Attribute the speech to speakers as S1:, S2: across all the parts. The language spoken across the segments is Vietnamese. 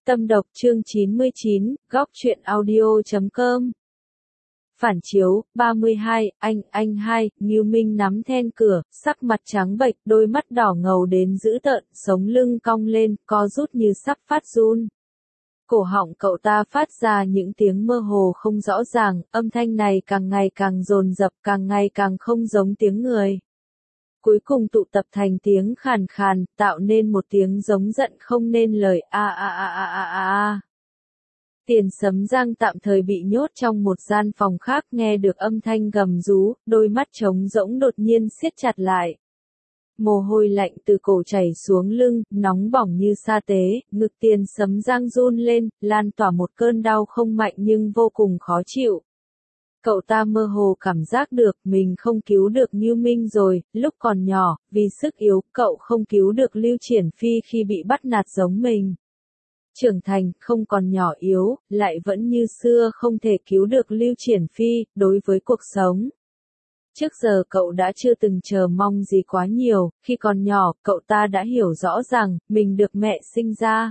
S1: Tâm độc chương 99, góc truyện audio.com. Phản chiếu, 32, anh hai, Ngưu Minh nắm then cửa, sắc mặt trắng bệch, đôi mắt đỏ ngầu đến dữ tợn, sống lưng cong lên, co rút như sắp phát run. Cổ họng cậu ta phát ra những tiếng mơ hồ không rõ ràng, âm thanh này càng ngày càng dồn dập, càng ngày càng không giống tiếng người. Cuối cùng tụ tập thành tiếng khàn khàn, tạo nên một tiếng giống giận không nên lời a. Tiền Sấm Giang tạm thời bị nhốt trong một gian phòng khác, nghe được âm thanh gầm rú, đôi mắt trống rỗng đột nhiên siết chặt lại. Mồ hôi lạnh từ cổ chảy xuống lưng, nóng bỏng như sa tế, ngực Tiền Sấm Giang run lên, lan tỏa một cơn đau không mạnh nhưng vô cùng khó chịu. Cậu ta mơ hồ cảm giác được mình không cứu được Như Minh rồi, lúc còn nhỏ, vì sức yếu, cậu không cứu được Lưu Triển Phi khi bị bắt nạt giống mình. Trưởng thành, không còn nhỏ yếu, lại vẫn như xưa không thể cứu được Lưu Triển Phi, đối với cuộc sống. Trước giờ cậu đã chưa từng chờ mong gì quá nhiều, khi còn nhỏ, cậu ta đã hiểu rõ rằng, mình được mẹ sinh ra.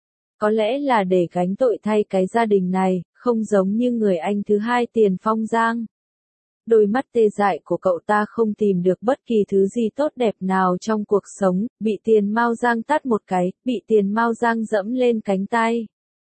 S1: Có lẽ là để gánh tội thay cái gia đình này, không giống như người anh thứ hai Tiền Phong Giang. Đôi mắt tê dại của cậu ta không tìm được bất kỳ thứ gì tốt đẹp nào trong cuộc sống, bị Tiền Mao Giang tát một cái, bị Tiền Mao Giang dẫm lên cánh tay.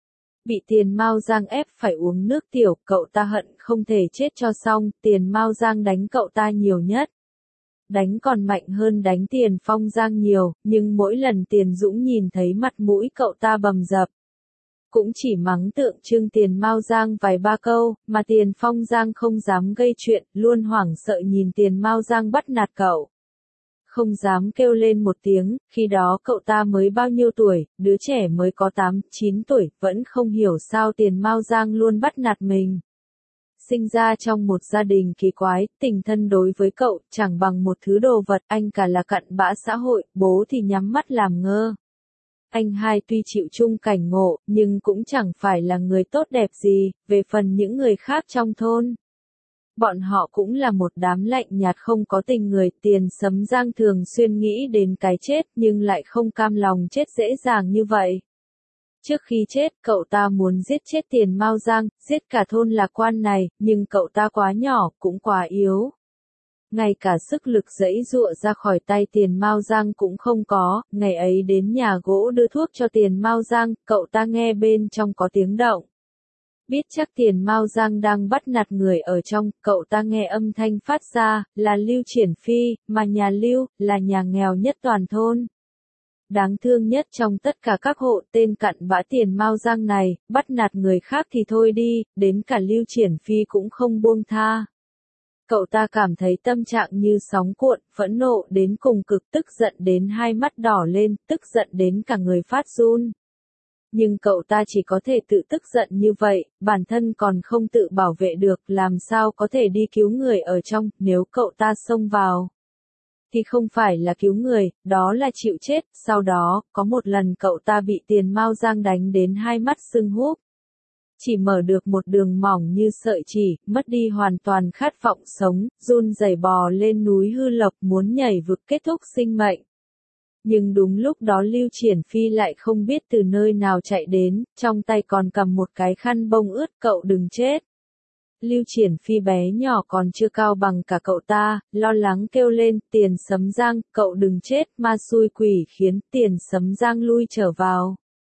S1: Bị Tiền Mao Giang ép phải uống nước tiểu, cậu ta hận không thể chết cho xong, Tiền Mao Giang đánh cậu ta nhiều nhất. Đánh còn mạnh hơn đánh Tiền Phong Giang nhiều, nhưng mỗi lần Tiền Dũng nhìn thấy mặt mũi cậu ta bầm dập. Cũng chỉ mắng tượng trưng Tiền Mao Giang vài ba câu, mà Tiền Phong Giang không dám gây chuyện, luôn hoảng sợ nhìn Tiền Mao Giang bắt nạt cậu. Không dám kêu lên một tiếng, khi đó cậu ta mới bao nhiêu tuổi, đứa trẻ mới có 8, 9 tuổi, vẫn không hiểu sao Tiền Mao Giang luôn bắt nạt mình. Sinh ra trong một gia đình kỳ quái, tình thân đối với cậu chẳng bằng một thứ đồ vật, anh cả là cặn bã xã hội, bố thì nhắm mắt làm ngơ. Anh hai tuy chịu chung cảnh ngộ, nhưng cũng chẳng phải là người tốt đẹp gì, về phần những người khác trong thôn. Bọn họ cũng là một đám lạnh nhạt không có tình người. Tiền Sấm Giang thường xuyên nghĩ đến cái chết nhưng lại không cam lòng chết dễ dàng như vậy. Trước khi chết, cậu ta muốn giết chết Tiền Mao Giang, giết cả thôn Lạc Quan này, nhưng cậu ta quá nhỏ, cũng quá yếu. Ngay cả sức lực giãy giụa ra khỏi tay Tiền Mao Giang cũng không có, ngày ấy đến nhà gỗ đưa thuốc cho Tiền Mao Giang, cậu ta nghe bên trong có tiếng động. Biết chắc Tiền Mao Giang đang bắt nạt người ở trong, cậu ta nghe âm thanh phát ra, là Lưu Triển Phi, mà nhà Lưu, là nhà nghèo nhất toàn thôn. Đáng thương nhất trong tất cả các hộ, tên cặn bã Tiền Mao Giang này, bắt nạt người khác thì thôi đi, đến cả Lưu Triển Phi cũng không buông tha. Cậu ta cảm thấy tâm trạng như sóng cuộn, phẫn nộ đến cùng cực, tức giận đến hai mắt đỏ lên, tức giận đến cả người phát run. Nhưng cậu ta chỉ có thể tự tức giận như vậy, bản thân còn không tự bảo vệ được, làm sao có thể đi cứu người ở trong, nếu cậu ta xông vào. Thì không phải là cứu người, đó là chịu chết. Sau đó, có một lần cậu ta bị Tiền Mao Giang đánh đến hai mắt sưng húp. Chỉ mở được một đường mỏng như sợi chỉ, mất đi hoàn toàn khát vọng sống, run rẩy bò lên núi Hư Lộc muốn nhảy vực kết thúc sinh mệnh. Nhưng đúng lúc đó Lưu Triển Phi lại không biết từ nơi nào chạy đến, trong tay còn cầm một cái khăn bông ướt, cậu đừng chết. Lưu Triển Phi bé nhỏ còn chưa cao bằng cả cậu ta, lo lắng kêu lên, Tiền Sấm Giang, cậu đừng chết, ma xui quỷ khiến. Tiền Sấm Giang lui trở vào.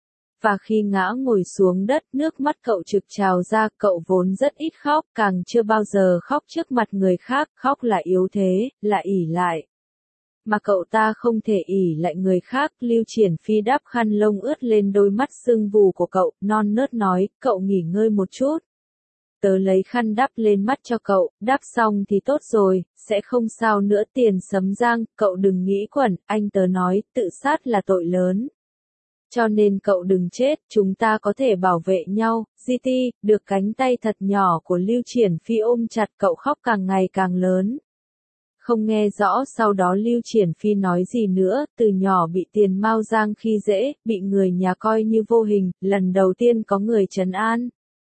S1: Và khi ngã ngồi xuống đất, nước mắt cậu trực trào ra, cậu vốn rất ít khóc, càng chưa bao giờ khóc trước mặt người khác, khóc là yếu thế, là ỷ lại. Mà cậu ta không thể ỷ lại người khác. Lưu Triển Phi đắp khăn lông ướt lên đôi mắt sưng vù của cậu, non nớt nói, cậu nghỉ ngơi một chút. Tớ lấy khăn đắp lên mắt cho cậu, đắp xong thì tốt rồi, sẽ không sao nữa. Tiền Sấm Giang, cậu đừng nghĩ quẩn, anh tớ nói, tự sát là tội lớn. Cho nên cậu đừng chết, chúng ta có thể bảo vệ nhau. GT, được cánh tay thật nhỏ của Lưu Triển Phi ôm chặt cậu, khóc càng ngày càng lớn. Không nghe rõ sau đó Lưu Triển Phi nói gì nữa, từ nhỏ bị Tiền Mao Giang khi dễ, bị người nhà coi như vô hình, lần đầu tiên có người trấn an.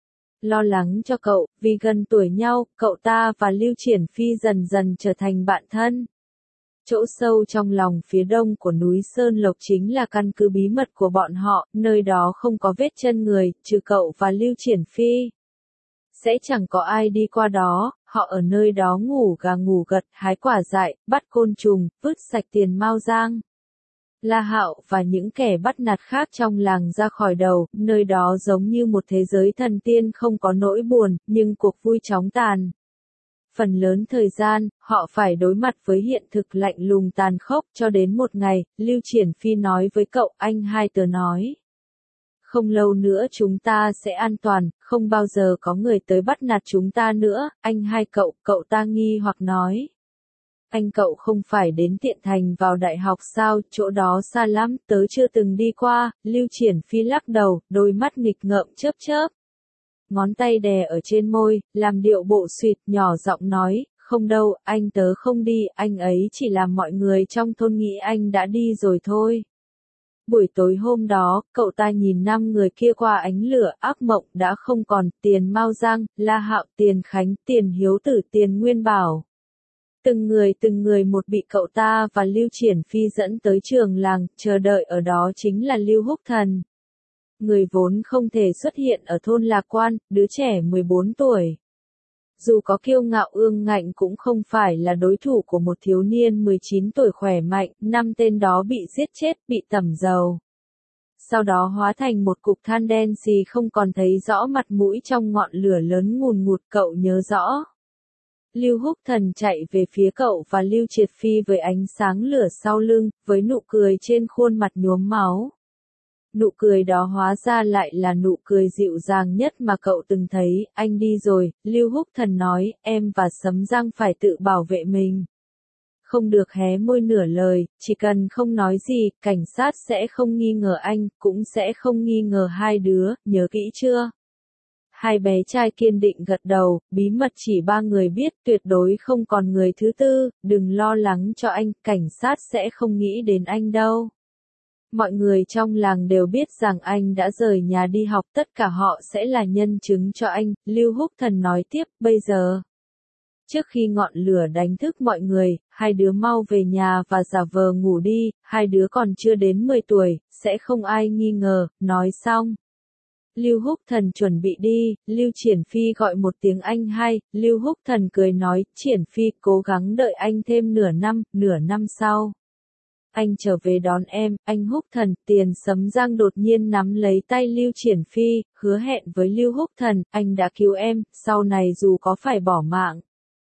S1: Lo lắng cho cậu, vì gần tuổi nhau, cậu ta và Lưu Triển Phi dần dần trở thành bạn thân. Chỗ sâu trong lòng phía đông của núi Sơn Lộc chính là căn cứ bí mật của bọn họ, nơi đó không có vết chân người, trừ cậu và Lưu Triển Phi. Sẽ chẳng có ai đi qua đó, họ ở nơi đó ngủ gà ngủ gật, hái quả dại, bắt côn trùng, vứt sạch tiền Mao Giang. La Hạo và những kẻ bắt nạt khác trong làng ra khỏi đầu, nơi đó giống như một thế giới thần tiên không có nỗi buồn, nhưng cuộc vui chóng tàn. Phần lớn thời gian, họ phải đối mặt với hiện thực lạnh lùng tàn khốc cho đến một ngày, Lưu Triển Phi nói với cậu, anh hai tớ nói. Không lâu nữa chúng ta sẽ an toàn, không bao giờ có người tới bắt nạt chúng ta nữa, anh hai cậu ta nghi hoặc nói. Anh cậu không phải đến Tiện Thành vào đại học sao, chỗ đó xa lắm, tớ chưa từng đi qua, Lưu Triển Phi lắc đầu, đôi mắt nghịch ngợm chớp chớp. Ngón tay đè ở trên môi, làm điệu bộ suyệt, nhỏ giọng nói, không đâu, anh tớ không đi, anh ấy chỉ làm mọi người trong thôn nghĩ anh đã đi rồi thôi. Buổi tối hôm đó, cậu ta nhìn 5 người kia qua ánh lửa, ác mộng đã không còn, Tiền Mao Giang, La Hạo, Tiền Khánh, Tiền Hiếu Tử, Tiền Nguyên Bảo. Từng người một bị cậu ta và Lưu Triển Phi dẫn tới trường làng, chờ đợi ở đó chính là Lưu Húc Thần. Người vốn không thể xuất hiện ở thôn Lạc Quan, đứa trẻ 14 tuổi. Dù có kiêu ngạo ương ngạnh cũng không phải là đối thủ của một thiếu niên 19 tuổi khỏe mạnh, 5 tên đó bị giết chết, bị tẩm dầu. Sau đó hóa thành một cục than đen xì không còn thấy rõ mặt mũi trong ngọn lửa lớn ngùn ngụt, cậu nhớ rõ. Lưu Húc Thần chạy về phía cậu và Lưu Triệt Phi với ánh sáng lửa sau lưng, với nụ cười trên khuôn mặt nhuốm máu. Nụ cười đó hóa ra lại là nụ cười dịu dàng nhất mà cậu từng thấy, anh đi rồi, Lưu Húc Thần nói, em và Sấm Giang phải tự bảo vệ mình. Không được hé môi nửa lời, chỉ cần không nói gì, cảnh sát sẽ không nghi ngờ anh, cũng sẽ không nghi ngờ hai đứa, nhớ kỹ chưa? Hai bé trai kiên định gật đầu, bí mật chỉ 3 người biết, tuyệt đối không còn người thứ tư, đừng lo lắng cho anh, cảnh sát sẽ không nghĩ đến anh đâu. Mọi người trong làng đều biết rằng anh đã rời nhà đi học, tất cả họ sẽ là nhân chứng cho anh, Lưu Húc Thần nói tiếp, bây giờ. Trước khi ngọn lửa đánh thức mọi người, hai đứa mau về nhà và giả vờ ngủ đi, hai đứa còn chưa đến 10 tuổi, sẽ không ai nghi ngờ, nói xong. Lưu Húc Thần chuẩn bị đi, Lưu Triển Phi gọi một tiếng anh hai, Lưu Húc Thần cười nói, Triển Phi cố gắng đợi anh thêm nửa năm sau. Anh trở về đón em, anh Húc Thần, Tiền Sấm Giang đột nhiên nắm lấy tay Lưu Triển Phi, hứa hẹn với Lưu Húc Thần, anh đã cứu em, sau này dù có phải bỏ mạng.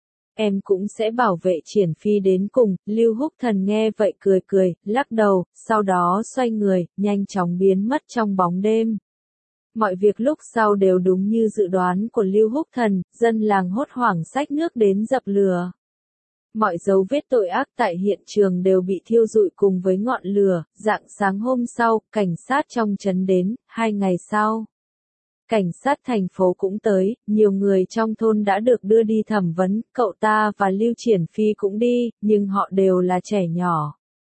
S1: Em cũng sẽ bảo vệ Triển Phi đến cùng, Lưu Húc Thần nghe vậy cười, lắc đầu, sau đó xoay người, nhanh chóng biến mất trong bóng đêm. Mọi việc lúc sau đều đúng như dự đoán của Lưu Húc Thần, dân làng hốt hoảng xách nước đến dập lửa. Mọi dấu vết tội ác tại hiện trường đều bị thiêu rụi cùng với ngọn lửa, rạng sáng hôm sau, cảnh sát trong trấn đến, 2 ngày sau. Cảnh sát thành phố cũng tới, nhiều người trong thôn đã được đưa đi thẩm vấn, cậu ta và Lưu Triển Phi cũng đi, nhưng họ đều là trẻ nhỏ.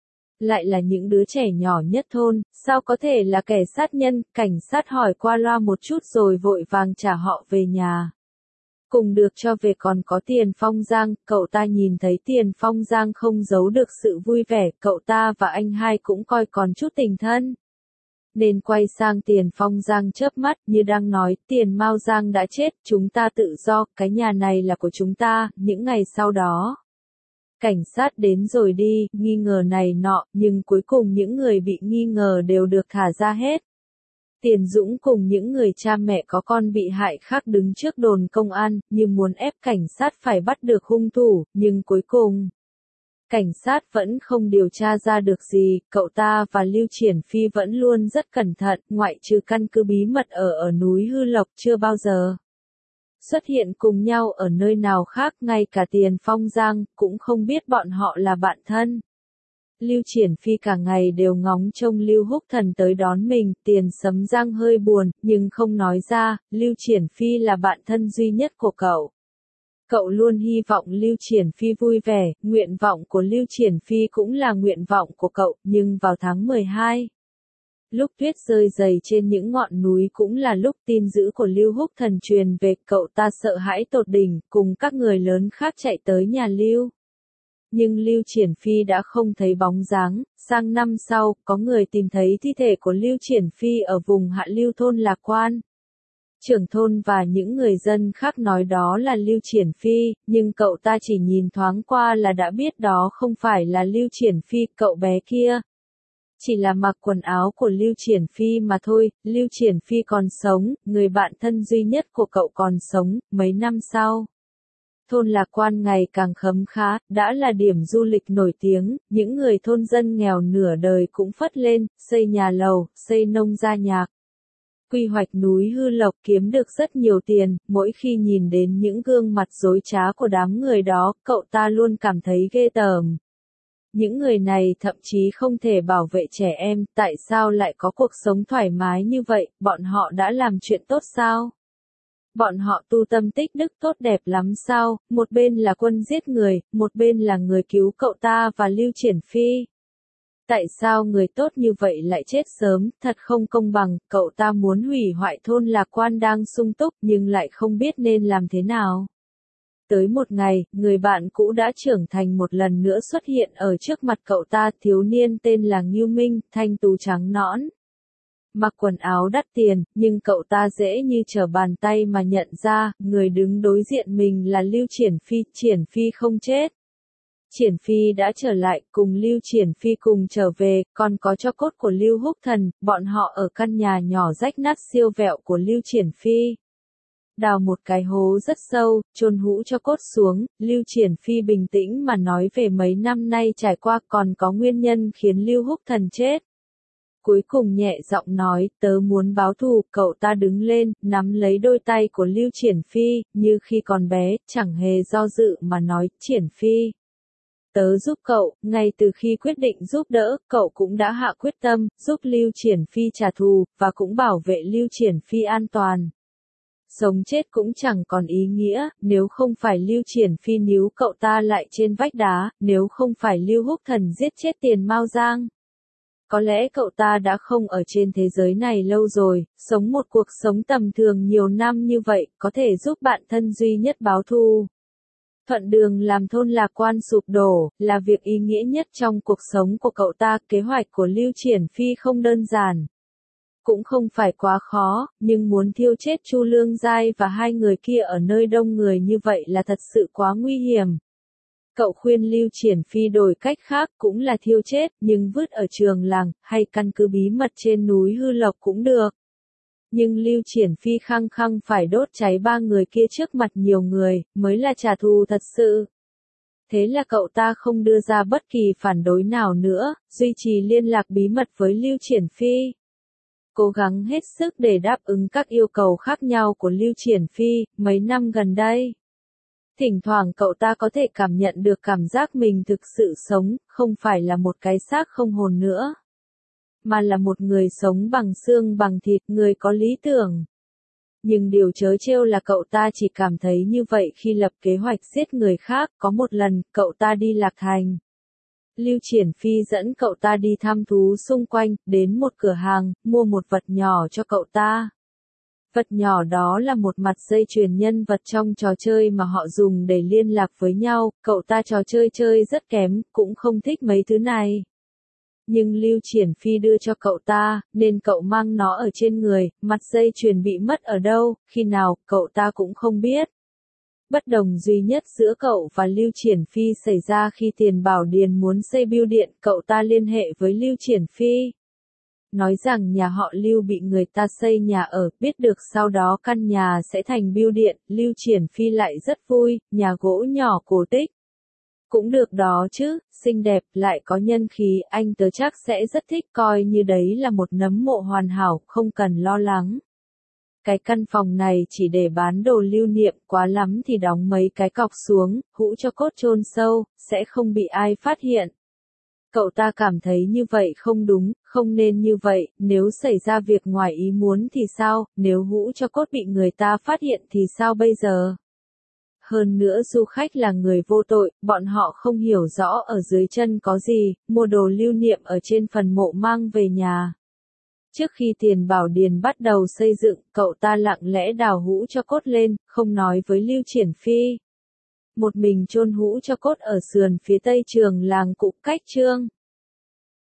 S1: Lại là những đứa trẻ nhỏ nhất thôn, sao có thể là kẻ sát nhân, cảnh sát hỏi qua loa một chút rồi vội vàng trả họ về nhà. Cùng được cho về còn có Tiền Phong Giang, cậu ta nhìn thấy Tiền Phong Giang không giấu được sự vui vẻ, cậu ta và anh hai cũng coi còn chút tình thân. Nên quay sang Tiền Phong Giang chớp mắt như đang nói, Tiền Mao Giang đã chết, chúng ta tự do, cái nhà này là của chúng ta, những ngày sau đó. Cảnh sát đến rồi đi, nghi ngờ này nọ, nhưng cuối cùng những người bị nghi ngờ đều được thả ra hết. Tiền Dũng cùng những người cha mẹ có con bị hại khác đứng trước đồn công an, như muốn ép cảnh sát phải bắt được hung thủ, nhưng cuối cùng, cảnh sát vẫn không điều tra ra được gì, cậu ta và Lưu Triển Phi vẫn luôn rất cẩn thận, ngoại trừ căn cứ bí mật ở núi Hư Lộc chưa bao giờ xuất hiện cùng nhau ở nơi nào khác, ngay cả Tiền Phong Giang cũng không biết bọn họ là bạn thân. Lưu Triển Phi cả ngày đều ngóng trông Lưu Húc Thần tới đón mình, Tiền Sấm Giang hơi buồn, nhưng không nói ra, Lưu Triển Phi là bạn thân duy nhất của cậu. Cậu luôn hy vọng Lưu Triển Phi vui vẻ, nguyện vọng của Lưu Triển Phi cũng là nguyện vọng của cậu, nhưng vào tháng 12. Lúc tuyết rơi dày trên những ngọn núi cũng là lúc tin dữ của Lưu Húc Thần truyền về, cậu ta sợ hãi tột đỉnh, cùng các người lớn khác chạy tới nhà Lưu. Nhưng Lưu Triển Phi đã không thấy bóng dáng, sang năm sau, có người tìm thấy thi thể của Lưu Triển Phi ở vùng hạ lưu thôn Lạc Quan. Trưởng thôn và những người dân khác nói đó là Lưu Triển Phi, nhưng cậu ta chỉ nhìn thoáng qua là đã biết đó không phải là Lưu Triển Phi, cậu bé kia. Chỉ là mặc quần áo của Lưu Triển Phi mà thôi, Lưu Triển Phi còn sống, người bạn thân duy nhất của cậu còn sống, mấy năm sau. Thôn Lạc Quan ngày càng khấm khá, đã là điểm du lịch nổi tiếng, những người thôn dân nghèo nửa đời cũng phất lên, xây nhà lầu, xây nông gia nhạc. Quy hoạch núi Hư Lộc kiếm được rất nhiều tiền, mỗi khi nhìn đến những gương mặt dối trá của đám người đó, cậu ta luôn cảm thấy ghê tởm. Những người này thậm chí không thể bảo vệ trẻ em, tại sao lại có cuộc sống thoải mái như vậy, bọn họ đã làm chuyện tốt sao? Bọn họ tu tâm tích đức tốt đẹp lắm sao, một bên là quân giết người, một bên là người cứu cậu ta và Lưu Triển Phi. Tại sao người tốt như vậy lại chết sớm, thật không công bằng, cậu ta muốn hủy hoại thôn Lạc Quan đang sung túc nhưng lại không biết nên làm thế nào. Tới một ngày, người bạn cũ đã trưởng thành một lần nữa xuất hiện ở trước mặt cậu ta, thiếu niên tên là Ngưu Minh, thanh tú trắng nõn. Mặc quần áo đắt tiền, nhưng cậu ta dễ như trở bàn tay mà nhận ra, người đứng đối diện mình là Lưu Triển Phi không chết. Triển Phi đã trở lại, cùng Lưu Triển Phi cùng trở về, còn có tro cốt của Lưu Húc Thần, bọn họ ở căn nhà nhỏ rách nát siêu vẹo của Lưu Triển Phi. Đào một cái hố rất sâu, chôn hũ tro cốt xuống, Lưu Triển Phi bình tĩnh mà nói về mấy năm nay trải qua còn có nguyên nhân khiến Lưu Húc Thần chết. Cuối cùng nhẹ giọng nói, tớ muốn báo thù, cậu ta đứng lên, nắm lấy đôi tay của Lưu Triển Phi, như khi còn bé, chẳng hề do dự mà nói, Triển Phi. Tớ giúp cậu, ngay từ khi quyết định giúp đỡ, cậu cũng đã hạ quyết tâm, giúp Lưu Triển Phi trả thù, và cũng bảo vệ Lưu Triển Phi an toàn. Sống chết cũng chẳng còn ý nghĩa, nếu không phải Lưu Triển Phi níu cậu ta lại trên vách đá, nếu không phải Lưu Húc Thần giết chết Tiền Mao Giang. Có lẽ cậu ta đã không ở trên thế giới này lâu rồi, sống một cuộc sống tầm thường nhiều năm như vậy, có thể giúp bạn thân duy nhất báo thù. Thuận đường làm thôn Lạc Quan sụp đổ, là việc ý nghĩa nhất trong cuộc sống của cậu ta, kế hoạch của Lưu Triển Phi không đơn giản. Cũng không phải quá khó, nhưng muốn thiêu chết Chu Lương Giai và hai người kia ở nơi đông người như vậy là thật sự quá nguy hiểm. Cậu khuyên Lưu Triển Phi đổi cách khác cũng là thiêu chết, nhưng vứt ở trường làng, hay căn cứ bí mật trên núi Hư Lộc cũng được. Nhưng Lưu Triển Phi khăng khăng phải đốt cháy ba người kia trước mặt nhiều người, mới là trả thù thật sự. Thế là cậu ta không đưa ra bất kỳ phản đối nào nữa, duy trì liên lạc bí mật với Lưu Triển Phi. Cố gắng hết sức để đáp ứng các yêu cầu khác nhau của Lưu Triển Phi, mấy năm gần đây. Thỉnh thoảng cậu ta có thể cảm nhận được cảm giác mình thực sự sống, không phải là một cái xác không hồn nữa. Mà là một người sống bằng xương bằng thịt, người có lý tưởng. Nhưng điều trớ trêu là cậu ta chỉ cảm thấy như vậy khi lập kế hoạch giết người khác, có một lần, cậu ta đi Lạc Thành. Lưu Triển Phi dẫn cậu ta đi thăm thú xung quanh, đến một cửa hàng, mua một vật nhỏ cho cậu ta. Vật nhỏ đó là một mặt dây chuyền nhân vật trong trò chơi mà họ dùng để liên lạc với nhau, cậu ta trò chơi chơi rất kém, cũng không thích mấy thứ này. Nhưng Lưu Triển Phi đưa cho cậu ta, nên cậu mang nó ở trên người, mặt dây chuyền bị mất ở đâu, khi nào, cậu ta cũng không biết. Bất đồng duy nhất giữa cậu và Lưu Triển Phi xảy ra khi Tiền Bảo Điền muốn xây bưu điện, cậu ta liên hệ với Lưu Triển Phi. Nói rằng nhà họ Lưu bị người ta xây nhà ở, biết được sau đó căn nhà sẽ thành bưu điện, Lưu Triển Phi lại rất vui, nhà gỗ nhỏ cổ tích. Cũng được đó chứ, xinh đẹp, lại có nhân khí, anh tớ chắc sẽ rất thích, coi như đấy là một nấm mộ hoàn hảo, không cần lo lắng. Cái căn phòng này chỉ để bán đồ lưu niệm, quá lắm thì đóng mấy cái cọc xuống, hũ cho cốt chôn sâu, sẽ không bị ai phát hiện. Cậu ta cảm thấy như vậy không đúng, không nên như vậy, nếu xảy ra việc ngoài ý muốn thì sao, nếu hũ cho cốt bị người ta phát hiện thì sao bây giờ? Hơn nữa du khách là người vô tội, bọn họ không hiểu rõ ở dưới chân có gì, mua đồ lưu niệm ở trên phần mộ mang về nhà. Trước khi Tiền Bảo Điền bắt đầu xây dựng, cậu ta lặng lẽ đào hũ cho cốt lên, không nói với Lưu Triển Phi. một mình chôn hũ cho cốt ở sườn phía tây trường làng Cụm Cách Trương.